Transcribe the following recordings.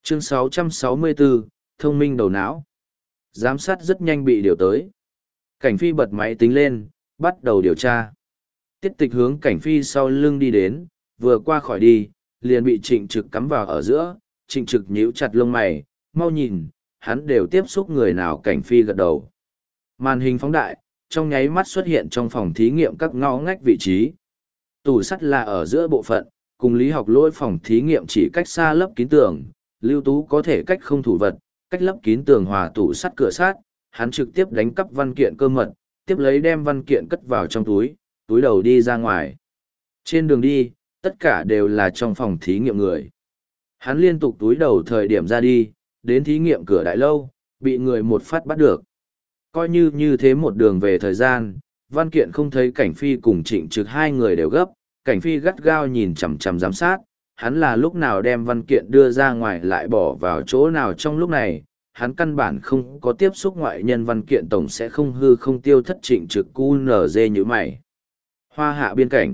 Chương 664, thông minh đầu não. Giám sát rất nhanh bị điều tới. Cảnh Phi bật máy tính lên, bắt đầu điều tra. Tiết Tịch hướng Cảnh Phi sau lưng đi đến, vừa qua khỏi đi, liền bị Trịnh Trực cắm vào ở giữa. Trịnh Trực nhíu chặt lông mày, mau nhìn, hắn đều tiếp xúc người nào. Cảnh Phi gật đầu. Màn hình phóng đại, trong nháy mắt xuất hiện trong phòng thí nghiệm các ngõ ngách vị trí. Tủ sắt là ở giữa bộ phận, cùng lý học lỗi phòng thí nghiệm chỉ cách xa lấp kín tường. Lưu Tú có thể cách không thủ vật, cách lấp kín tường hòa tủ sắt cửa sát, hắn trực tiếp đánh cắp văn kiện cơ mật, tiếp lấy đem văn kiện cất vào trong túi, túi đầu đi ra ngoài. Trên đường đi, tất cả đều là trong phòng thí nghiệm người. Hắn liên tục túi đầu thời điểm ra đi, đến thí nghiệm cửa đại lâu, bị người một phát bắt được. Coi như thế một đường về thời gian, văn kiện không thấy Cảnh Phi cùng Trịnh Trực hai người đều gấp, Cảnh Phi gắt gao nhìn chằm chằm giám sát, hắn là lúc nào đem văn kiện đưa ra ngoài lại bỏ vào chỗ nào trong lúc này, hắn căn bản không có tiếp xúc ngoại nhân, văn kiện tổng sẽ không hư không tiêu thất. Trịnh Trực QNZ như mày. Hoa hạ biên cảnh.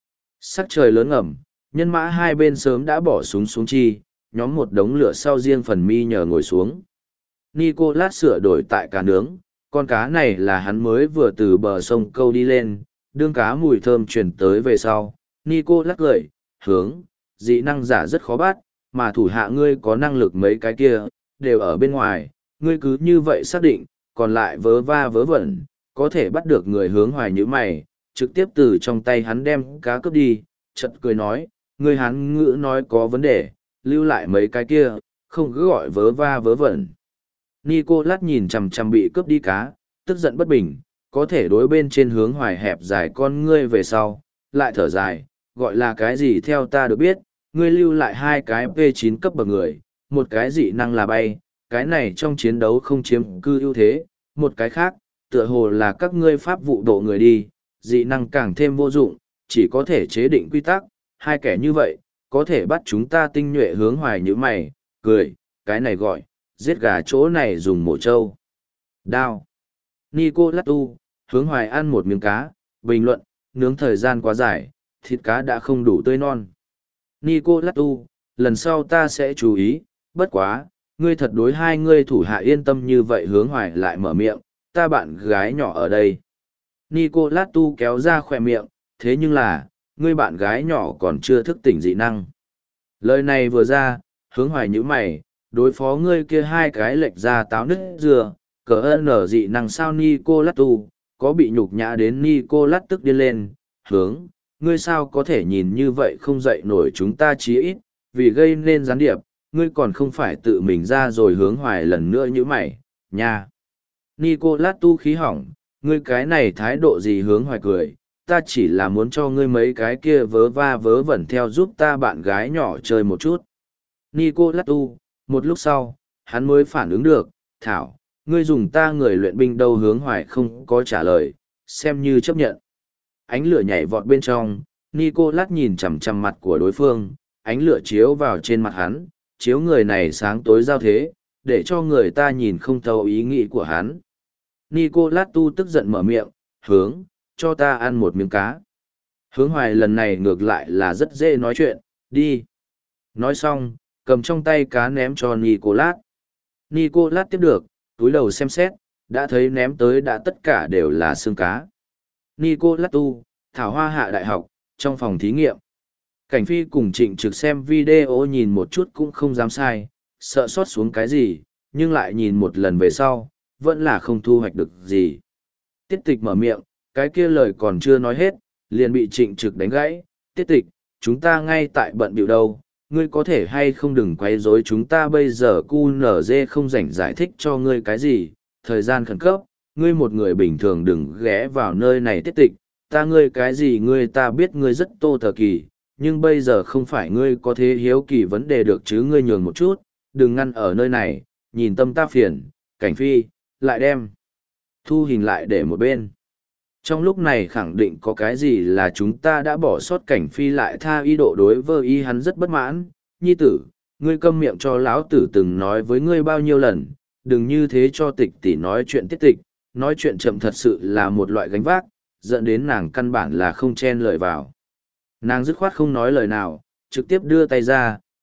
Sắc trời lớn ngầm, nhân mã hai bên sớm đã bỏ súng xuống chi, nhóm một đống lửa sau riêng phần mi nhờ ngồi xuống. Nicolas sửa đổi tại cá nướng, con cá này là hắn mới vừa từ bờ sông câu đi lên, đương cá mùi thơm truyền tới về sau. Nicolas cười, hướng, dị năng giả rất khó bắt, mà thủ hạ ngươi có năng lực mấy cái kia, đều ở bên ngoài, ngươi cứ như vậy xác định, còn lại vớ va vớ vẩn, có thể bắt được người. Hướng Hoài như mày, trực tiếp từ trong tay hắn đem cá cướp đi, chợt cười nói, ngươi Hán ngữ nói có vấn đề, lưu lại mấy cái kia, không cứ gọi vớ va vớ vẩn. Nicolas nhìn chằm chằm bị cướp đi cá, tức giận bất bình, có thể đối bên trên Hướng Hoài hẹp dài con ngươi về sau, lại thở dài, gọi là cái gì theo ta được biết, ngươi lưu lại hai cái P9 cấp bậc người, một cái dị năng là bay, cái này trong chiến đấu không chiếm cư ưu thế, một cái khác, tựa hồ là các ngươi pháp vụ độ người đi, dị năng càng thêm vô dụng, chỉ có thể chế định quy tắc, hai kẻ như vậy, có thể bắt chúng ta tinh nhuệ. Hướng Hoài như mày, cười, cái này gọi, giết gà chỗ này dùng mổ trâu. Đao. Nicolas tu, Hướng Hoài ăn một miếng cá, bình luận, nướng thời gian quá dài, thịt cá đã không đủ tươi non. Nicolas tu, lần sau ta sẽ chú ý, bất quá, ngươi thật đối hai ngươi thủ hạ yên tâm như vậy. Hướng Hoài lại mở miệng, ta bạn gái nhỏ ở đây. Nicolas tu kéo ra khỏe miệng, thế nhưng là, ngươi bạn gái nhỏ còn chưa thức tỉnh dị năng. Lời này vừa ra, Hướng Hoài nhíu mày, đối phó ngươi kia hai cái lệch ra táo nứt dừa, cờ ơn ở dị năng sao. Nicolas tu, có bị nhục nhã đến. Nicolas tức điên lên, Hướng, ngươi sao có thể nhìn như vậy không dậy nổi chúng ta chí ít, vì gây nên gián điệp, ngươi còn không phải tự mình ra rồi. Hướng Hoài lần nữa như mày, nha. Nicolas tu khí hỏng, ngươi cái này thái độ gì? Hướng Hoài cười, ta chỉ là muốn cho ngươi mấy cái kia vớ va vớ vẩn theo giúp ta bạn gái nhỏ chơi một chút. Nicolas tu, một lúc sau, hắn mới phản ứng được, thảo, ngươi dùng ta người luyện binh đâu? Hướng Hoài không có trả lời, xem như chấp nhận. Ánh lửa nhảy vọt bên trong, Nicolas nhìn chằm chằm mặt của đối phương, ánh lửa chiếu vào trên mặt hắn, chiếu người này sáng tối giao thế, để cho người ta nhìn không thấu ý nghĩ của hắn. Nicolas tu tức giận mở miệng, Hướng, cho ta ăn một miếng cá. Hướng Hoài lần này ngược lại là rất dễ nói chuyện, đi. Nói xong, cầm trong tay cá ném cho Nicolas. Nicolas tiếp được, túi đầu xem xét, đã thấy ném tới đã tất cả đều là xương cá. Nicolas tu, Thảo Hoa Hạ Đại học, trong phòng thí nghiệm. Cảnh Phi cùng Trịnh Trực xem video nhìn một chút cũng không dám sai, sợ sót xuống cái gì, nhưng lại nhìn một lần về sau, vẫn là không thu hoạch được gì. Tiết Tịch mở miệng, cái kia lời còn chưa nói hết, liền bị Trịnh Trực đánh gãy. Tiết Tịch, chúng ta ngay tại bận bịu đâu, ngươi có thể hay không đừng quấy rối chúng ta bây giờ. QNZ không rảnh giải thích cho ngươi cái gì, thời gian khẩn cấp, ngươi một người bình thường đừng ghé vào nơi này. Tiết Tịch, ta ngươi cái gì ngươi, ta biết ngươi rất tô thờ kỳ, nhưng bây giờ không phải ngươi có thế hiếu kỳ vấn đề được chứ, ngươi nhường một chút, đừng ngăn ở nơi này, nhìn tâm ta phiền. Cảnh Phi, lại đem thu hình lại để một bên. Trong lúc này khẳng định có cái gì là chúng ta đã bỏ sót. Cảnh Phi lại tha ý độ đối với hắn rất bất mãn, nhi tử, ngươi câm miệng cho lão tử từng nói với ngươi bao nhiêu lần, đừng như thế cho Tịch tỷ nói chuyện. Tiết Tịch, nói chuyện chậm thật sự là một loại gánh vác, dẫn đến nàng căn bản là không chen lời vào. Nàng dứt khoát không nói lời nào, trực tiếp đưa tay ra,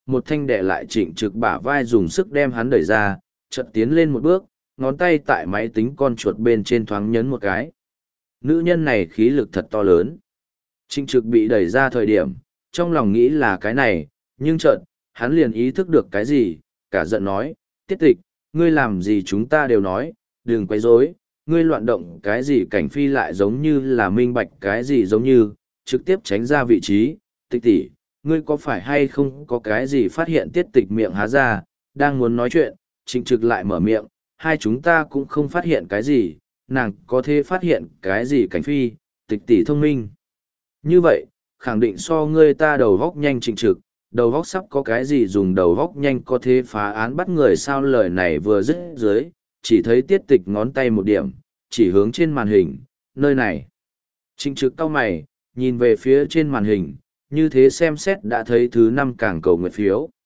một thanh đè lại Trịnh Trực bả vai dùng sức đem hắn đẩy ra, chợt tiến lên một bước, ngón tay tại máy tính con chuột bên trên thoáng nhấn một cái. Nữ nhân này khí lực thật to lớn. Trịnh Trực bị đẩy ra thời điểm, trong lòng nghĩ là cái này, nhưng chợt, hắn liền ý thức được cái gì, cả giận nói, Tiết Tịch, ngươi làm gì chúng ta đều nói, đừng quấy rối, ngươi loạn động cái gì Cảnh Phi lại giống như là minh bạch cái gì giống như, trực tiếp tránh ra vị trí, Tịch tỷ, ngươi có phải hay không có cái gì phát hiện Tiết Tịch miệng há ra, đang muốn nói chuyện, Trịnh Trực lại mở miệng, hai chúng ta cũng không phát hiện cái gì, nàng có thể phát hiện cái gì Cảnh Phi, Tịch tỷ thông minh. Như vậy, khẳng định so ngươi ta đầu góc nhanh. Trịnh Trực, đầu góc sắp có cái gì dùng đầu góc nhanh có thể phá án bắt người sao? Lời này vừa dứt dưới, chỉ thấy Tiết Tịch ngón tay một điểm, chỉ hướng trên màn hình, nơi này. Trịnh Trực cau mày, nhìn về phía trên màn hình, như thế xem xét đã thấy thứ 5 càng cầu nguyện phiếu.